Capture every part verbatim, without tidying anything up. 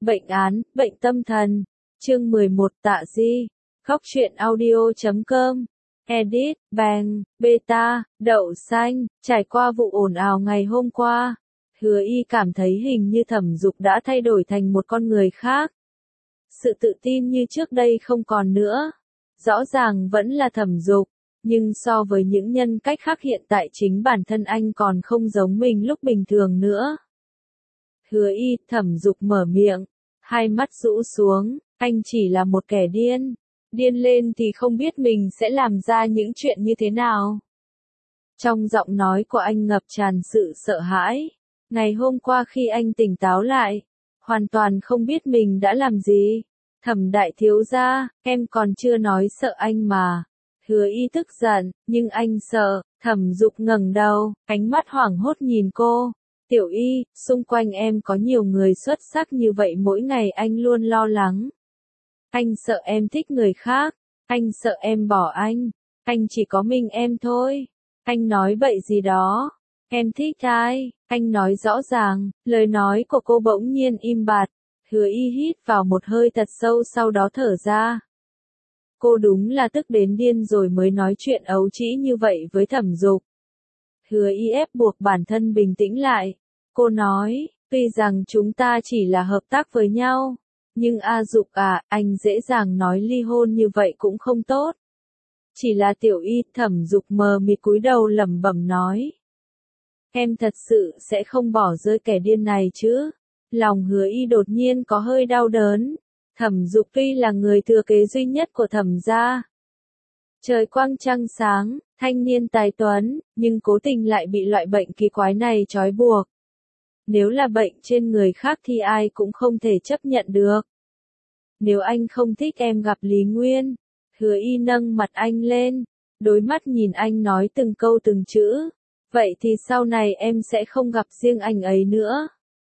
Bệnh án, bệnh tâm thần. Chương mười một Tạ Di. Khóc chuyện audio chấm com. Edit, Bang, Beta, Đậu Xanh. Trải qua vụ ồn ào ngày hôm qua, Hứa Y cảm thấy hình như Thẩm Dục đã thay đổi thành một con người khác. Sự tự tin như trước đây không còn nữa. Rõ ràng vẫn là Thẩm Dục, nhưng so với những nhân cách khác hiện tại chính bản thân anh còn không giống mình lúc bình thường nữa. Hứa Y, Thẩm Dục mở miệng, hai mắt rũ xuống, anh chỉ là một kẻ điên. Điên lên thì không biết mình sẽ làm ra những chuyện như thế nào. Trong giọng nói của anh ngập tràn sự sợ hãi. Ngày hôm qua khi anh tỉnh táo lại, hoàn toàn không biết mình đã làm gì. Thẩm đại thiếu gia, em còn chưa nói sợ anh mà. Hứa Y tức giận, nhưng anh sợ. Thẩm Dục ngẩng đầu, ánh mắt hoảng hốt nhìn cô. Tiểu Y, xung quanh em có nhiều người xuất sắc như vậy, mỗi ngày anh luôn lo lắng. Anh sợ em thích người khác, anh sợ em bỏ anh, anh chỉ có mình em thôi. Anh nói bậy gì đó, em thích ai, anh nói rõ ràng. Lời nói của cô bỗng nhiên im bặt. Hứa Y hít vào một hơi thật sâu, sau đó thở ra. Cô đúng là tức đến điên rồi mới nói chuyện ấu trĩ như vậy với Thẩm Dục. Hứa Y ép buộc bản thân bình tĩnh lại. Cô nói, tuy rằng chúng ta chỉ là hợp tác với nhau, nhưng A Dục à, anh dễ dàng nói ly hôn như vậy cũng không tốt. Chỉ là Tiểu Y. Thẩm Dục mờ mịt cúi đầu lẩm bẩm nói. Em thật sự sẽ không bỏ rơi kẻ điên này chứ? Lòng Hứa Y đột nhiên có hơi đau đớn. Thẩm Dục tuy là người thừa kế duy nhất của Thẩm gia, trời quang trăng sáng, thanh niên tài tuấn, nhưng cố tình lại bị loại bệnh kỳ quái này trói buộc. Nếu là bệnh trên người khác thì ai cũng không thể chấp nhận được. Nếu anh không thích em gặp Lý Nguyên. Hứa Y nâng mặt anh lên, đôi mắt nhìn anh nói từng câu từng chữ. Vậy thì sau này em sẽ không gặp riêng anh ấy nữa.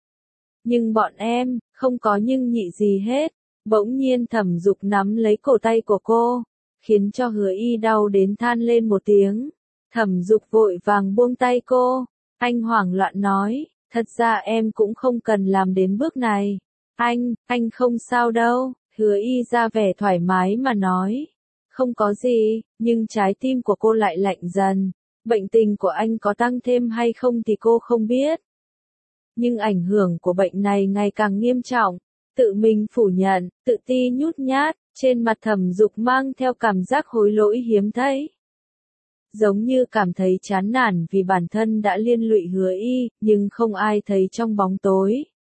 Nhưng bọn em, không có nhưng nhị gì hết. Bỗng nhiên Thẩm Dục nắm lấy cổ tay của cô, khiến cho Hứa Y đau đến than lên một tiếng. Thẩm Dục vội vàng buông tay cô. Anh hoảng loạn nói, thật ra em cũng không cần làm đến bước này. Anh, anh không sao đâu. Hứa Y ra vẻ thoải mái mà nói. Không có gì, nhưng trái tim của cô lại lạnh dần. Bệnh tình của anh có tăng thêm hay không thì cô không biết. Nhưng ảnh hưởng của bệnh này ngày càng nghiêm trọng. Tự mình phủ nhận, tự ti nhút nhát, trên mặt Thẩm Dục mang theo cảm giác hối lỗi hiếm thấy. Giống như cảm thấy chán nản vì bản thân đã liên lụy Hứa Y, nhưng không ai thấy trong bóng tối.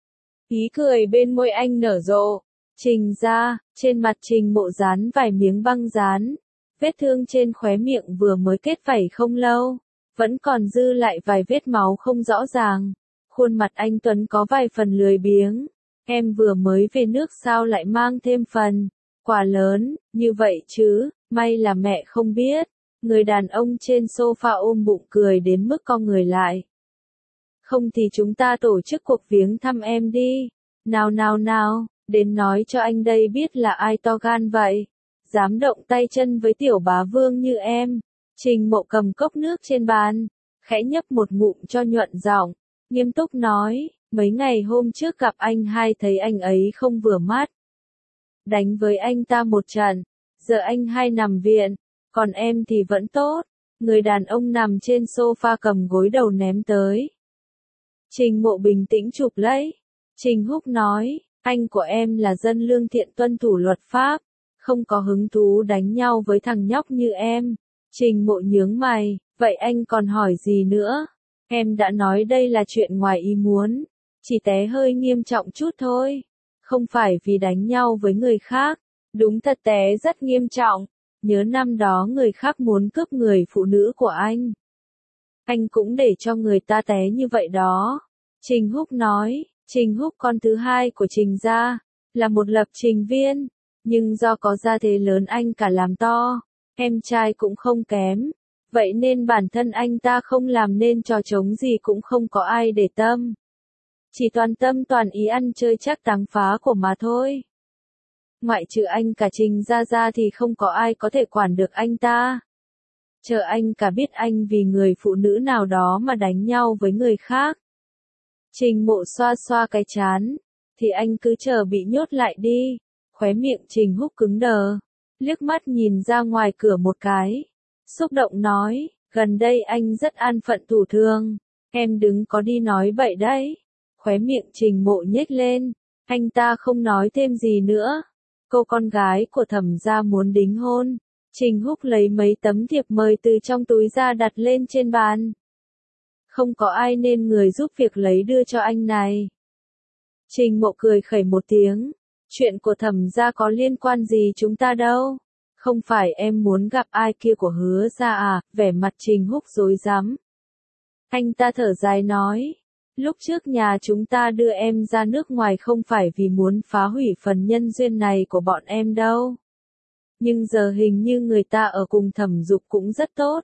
Ý cười bên môi anh nở rộ. Trình ra, trên mặt Trình Mộ dán vài miếng băng dán. Vết thương trên khóe miệng vừa mới kết vảy không lâu, vẫn còn dư lại vài vết máu không rõ ràng. Khuôn mặt anh tuấn có vài phần lười biếng. Em vừa mới về nước sao lại mang thêm phần quà lớn như vậy chứ? May là mẹ không biết. Người đàn ông trên sofa ôm bụng cười đến mức cong người lại. Không thì chúng ta tổ chức cuộc viếng thăm em đi. Nào nào nào, đến nói cho anh đây biết là ai to gan vậy. Dám động tay chân với tiểu bá vương như em. Trình Mộ cầm cốc nước trên bàn, khẽ nhấp một ngụm cho nhuận giọng, nghiêm túc nói, mấy ngày hôm trước gặp anh hai thấy anh ấy không vừa mắt. Đánh với anh ta một trận, giờ anh hai nằm viện, còn em thì vẫn tốt. Người đàn ông nằm trên sofa cầm gối đầu ném tới. Trình Mộ bình tĩnh chụp lấy. Trình Húc nói, anh của em là dân lương thiện tuân thủ luật pháp, không có hứng thú đánh nhau với thằng nhóc như em. Trình Mộ nhướng mày, vậy anh còn hỏi gì nữa? Em đã nói đây là chuyện ngoài ý muốn, chỉ té hơi nghiêm trọng chút thôi, không phải vì đánh nhau với người khác. Đúng thật té rất nghiêm trọng, nhớ năm đó người khác muốn cướp người phụ nữ của anh. Anh cũng để cho người ta té như vậy đó. Trình Húc nói, Trình Húc con thứ hai của Trình gia, là một lập trình viên, nhưng do có gia thế lớn anh cả làm to, em trai cũng không kém, vậy nên bản thân anh ta không làm nên trò trống gì cũng không có ai để tâm. Chỉ toàn tâm toàn ý ăn chơi chắc táng phá của mà thôi. Ngoại trừ anh cả Trình gia gia thì không có ai có thể quản được anh ta. Chờ anh cả biết anh vì người phụ nữ nào đó mà đánh nhau với người khác. Trình Mộ xoa xoa cái trán. thì anh cứ chờ bị nhốt lại đi. Khóe miệng Trình Húc cứng đờ, liếc mắt nhìn ra ngoài cửa một cái, xúc động nói, gần đây anh rất an phận thủ thường, em đừng có đi nói bậy đấy. Khóe miệng Trình Mộ nhếch lên, anh ta không nói thêm gì nữa. Cô con gái của Thẩm gia muốn đính hôn. Trình Húc lấy mấy tấm thiệp mời từ trong túi ra đặt lên trên bàn. Không có ai nên người giúp việc lấy đưa cho anh này. Trình Mộ cười khẩy một tiếng, chuyện của Thẩm gia có liên quan gì chúng ta đâu. Không phải em muốn gặp ai kia của Hứa gia à, vẻ mặt Trình Húc rối rắm. Anh ta thở dài nói, lúc trước nhà chúng ta đưa em ra nước ngoài không phải vì muốn phá hủy phần nhân duyên này của bọn em đâu. Nhưng giờ hình như người ta ở cùng Thẩm Dục cũng rất tốt.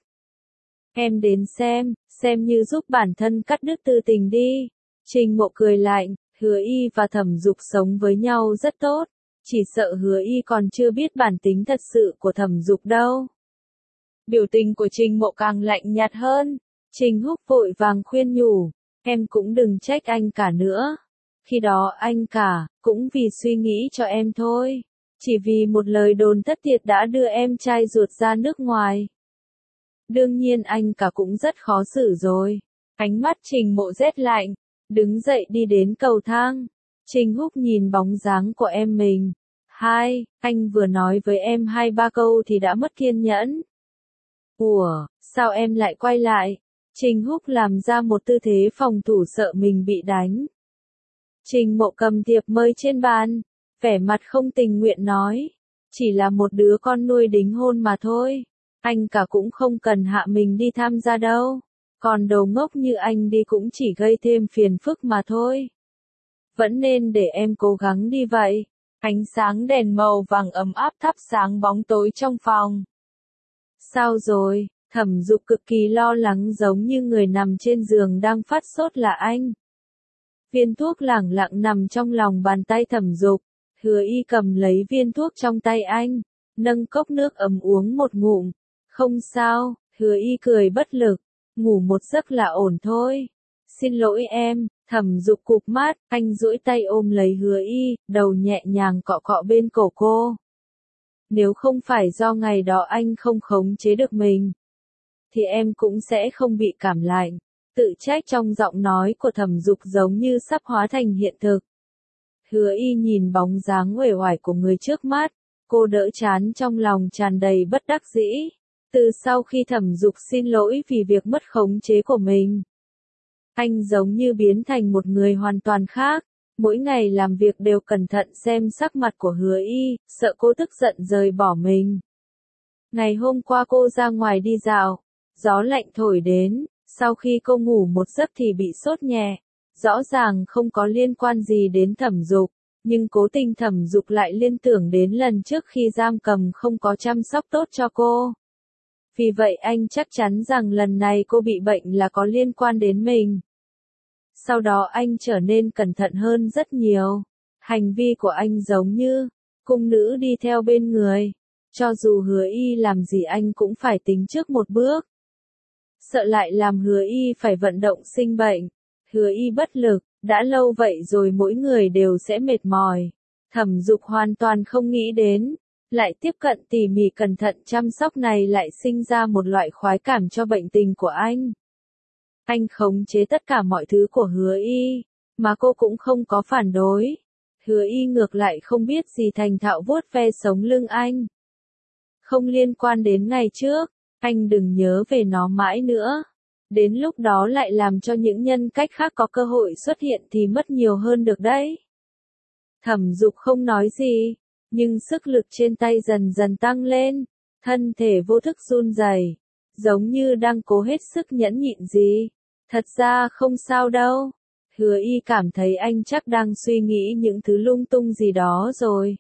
Em đến xem, xem như giúp bản thân cắt đứt tư tình đi. Trình Mộ cười lạnh, Hứa Y và Thẩm Dục sống với nhau rất tốt. Chỉ sợ Hứa Y còn chưa biết bản tính thật sự của Thẩm Dục đâu. Biểu tình của Trình Mộ càng lạnh nhạt hơn. Trình Húc vội vàng khuyên nhủ, em cũng đừng trách anh cả nữa. Khi đó anh cả, cũng vì suy nghĩ cho em thôi. Chỉ vì một lời đồn thất thiệt đã đưa em trai ruột ra nước ngoài. Đương nhiên anh cả cũng rất khó xử rồi. Ánh mắt Trình Mộ rét lạnh, đứng dậy đi đến cầu thang. Trình Húc nhìn bóng dáng của em mình. Hai, anh vừa nói với em hai ba câu thì đã mất kiên nhẫn. Ủa, sao em lại quay lại? Trình Húc làm ra một tư thế phòng thủ sợ mình bị đánh. Trình Mộ cầm thiệp mời trên bàn, vẻ mặt không tình nguyện nói, chỉ là một đứa con nuôi đính hôn mà thôi, anh cả cũng không cần hạ mình đi tham gia đâu, còn đầu ngốc như anh đi cũng chỉ gây thêm phiền phức mà thôi. Vẫn nên để em cố gắng đi vậy. Ánh sáng đèn màu vàng ấm áp thắp sáng bóng tối trong phòng. Sao rồi? Thẩm Dục cực kỳ lo lắng giống như người nằm trên giường đang phát sốt là anh. Viên thuốc lẳng lặng nằm trong lòng bàn tay Thẩm Dục. Hứa Y cầm lấy viên thuốc trong tay anh, nâng cốc nước ấm uống một ngụm. Không sao, Hứa Y cười bất lực, ngủ một giấc là ổn thôi. Xin lỗi em. Thẩm Dục cụp mắt, anh duỗi tay ôm lấy Hứa Y, đầu nhẹ nhàng cọ cọ bên cổ cô. Nếu không phải do ngày đó anh không khống chế được mình, thì em cũng sẽ không bị cảm lạnh. Tự trách trong giọng nói của Thẩm Dục giống như sắp hóa thành hiện thực. Hứa Y nhìn bóng dáng uể oải của người trước mắt, cô đỡ chán trong lòng tràn đầy bất đắc dĩ. Từ sau khi Thẩm Dục xin lỗi vì việc mất khống chế của mình, anh giống như biến thành một người hoàn toàn khác, mỗi ngày làm việc đều cẩn thận xem sắc mặt của Hứa Y, sợ cô tức giận rời bỏ mình. Ngày hôm qua cô ra ngoài đi dạo, gió lạnh thổi đến, sau khi cô ngủ một giấc thì bị sốt nhẹ, rõ ràng không có liên quan gì đến Thẩm Dục, nhưng cố tình Thẩm Dục lại liên tưởng đến lần trước khi giam cầm không có chăm sóc tốt cho cô. Vì vậy anh chắc chắn rằng lần này cô bị bệnh là có liên quan đến mình. Sau đó anh trở nên cẩn thận hơn rất nhiều. Hành vi của anh giống như cung nữ đi theo bên người. Cho dù Hứa Y làm gì anh cũng phải tính trước một bước. Sợ lại làm Hứa Y phải vận động sinh bệnh. Hứa Y bất lực, đã lâu vậy rồi mỗi người đều sẽ mệt mỏi. Thẩm Dục hoàn toàn không nghĩ đến. Lại tiếp cận tỉ mỉ cẩn thận chăm sóc này lại sinh ra một loại khoái cảm cho bệnh tình của anh. Anh khống chế tất cả mọi thứ của Hứa Y, mà cô cũng không có phản đối. Hứa Y ngược lại không biết gì thành thạo vuốt ve sống lưng anh. Không liên quan đến ngày trước, anh đừng nhớ về nó mãi nữa. Đến lúc đó lại làm cho những nhân cách khác có cơ hội xuất hiện thì mất nhiều hơn được đấy. Thẩm Dục không nói gì, nhưng sức lực trên tay dần dần tăng lên, thân thể vô thức run rẩy, giống như đang cố hết sức nhẫn nhịn gì. Thật ra không sao đâu. Hứa Y cảm thấy anh chắc đang suy nghĩ những thứ lung tung gì đó rồi.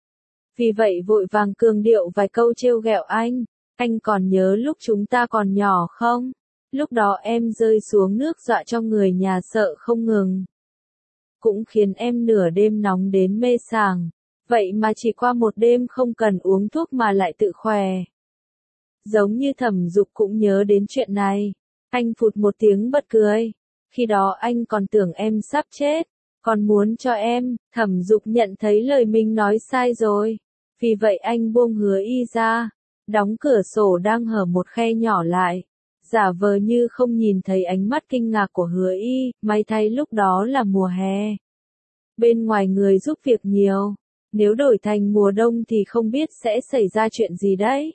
Vì vậy vội vàng cường điệu vài câu trêu ghẹo anh. Anh còn nhớ lúc chúng ta còn nhỏ không? Lúc đó em rơi xuống nước dọa cho người nhà sợ không ngừng. Cũng khiến em nửa đêm nóng đến mê sảng. Vậy mà chỉ qua một đêm không cần uống thuốc mà lại tự khỏe. Giống như Thẩm Dục cũng nhớ đến chuyện này. Anh phụt một tiếng bật cười. Khi đó anh còn tưởng em sắp chết. còn muốn cho em, Thẩm Dục nhận thấy lời mình nói sai rồi. Vì vậy anh buông Hứa Y ra, đóng cửa sổ đang hở một khe nhỏ lại, giả vờ như không nhìn thấy ánh mắt kinh ngạc của Hứa Y, may thay lúc đó là mùa hè. Bên ngoài người giúp việc nhiều, nếu đổi thành mùa đông thì không biết sẽ xảy ra chuyện gì đấy.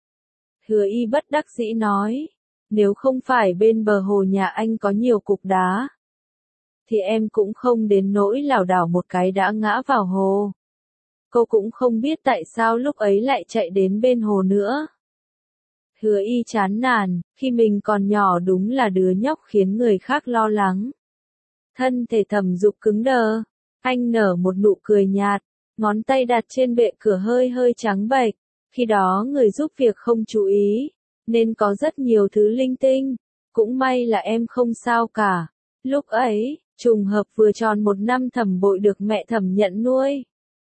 Hứa Y bất đắc dĩ nói, nếu không phải bên bờ hồ nhà anh có nhiều cục đá, thì em cũng không đến nỗi lảo đảo một cái đã ngã vào hồ. Cô cũng không biết tại sao lúc ấy lại chạy đến bên hồ nữa. Hứa Y chán nản, khi mình còn nhỏ đúng là đứa nhóc khiến người khác lo lắng. Thân thể Thẩm Dục cứng đờ, anh nở một nụ cười nhạt, ngón tay đặt trên bệ cửa hơi hơi trắng bệch. Khi đó người giúp việc không chú ý, nên có rất nhiều thứ linh tinh. Cũng may là em không sao cả. Lúc ấy, trùng hợp vừa tròn một năm Thẩm Bội được mẹ Thẩm nhận nuôi.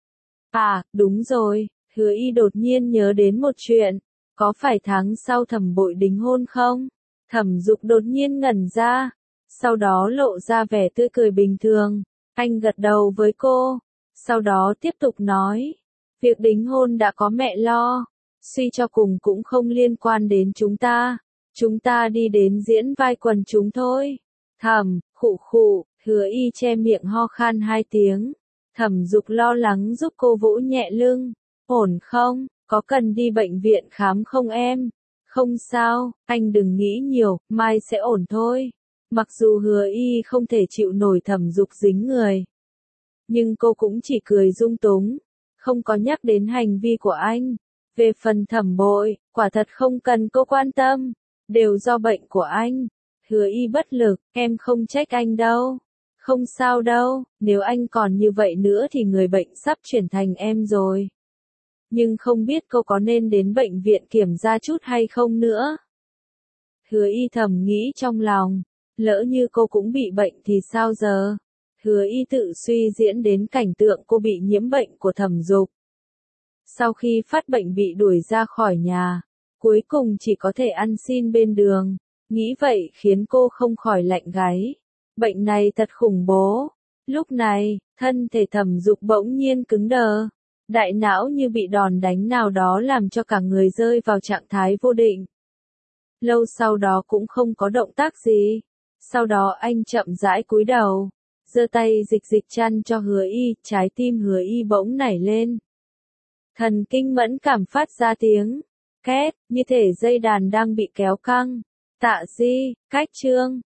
À, đúng rồi, Hứa Y đột nhiên nhớ đến một chuyện. Có phải tháng sau Thẩm Bội đính hôn không? Thẩm Dục đột nhiên ngẩn ra, sau đó lộ ra vẻ tươi cười bình thường. Anh gật đầu với cô, sau đó tiếp tục nói, việc đính hôn đã có mẹ lo, suy cho cùng cũng không liên quan đến chúng ta. Chúng ta đi đến diễn vai quần chúng thôi. Thẩm, khụ khụ, Hứa Y che miệng ho khan hai tiếng. Thẩm Dục lo lắng giúp cô vỗ nhẹ lưng. Ổn không? Có cần đi bệnh viện khám không em? Không sao, anh đừng nghĩ nhiều, mai sẽ ổn thôi. Mặc dù Hứa Y không thể chịu nổi Thẩm Dục dính người, nhưng cô cũng chỉ cười dung túng, không có nhắc đến hành vi của anh. Về phần Thẩm Bội, quả thật không cần cô quan tâm, đều do bệnh của anh. Hứa Y bất lực, em không trách anh đâu. Không sao đâu, nếu anh còn như vậy nữa thì người bệnh sắp chuyển thành em rồi. Nhưng không biết cô có nên đến bệnh viện kiểm tra chút hay không nữa. Hứa Y thầm nghĩ trong lòng, lỡ như cô cũng bị bệnh thì sao giờ? Hứa Y tự suy diễn đến cảnh tượng cô bị nhiễm bệnh của Thẩm Dục. Sau khi phát bệnh bị đuổi ra khỏi nhà, cuối cùng chỉ có thể ăn xin bên đường. Nghĩ vậy khiến cô không khỏi lạnh gáy. Bệnh này thật khủng bố. Lúc này, thân thể Thẩm Dục bỗng nhiên cứng đờ. Đại não như bị đòn đánh nào đó làm cho cả người rơi vào trạng thái vô định. Lâu sau đó cũng không có động tác gì. Sau đó anh chậm rãi cúi đầu, giơ tay dịch dịch chăn cho Hứa Y, trái tim Hứa Y bỗng nảy lên. Thần kinh mẫn cảm phát ra tiếng két, như thể dây đàn đang bị kéo căng. Tạ Di, cách chương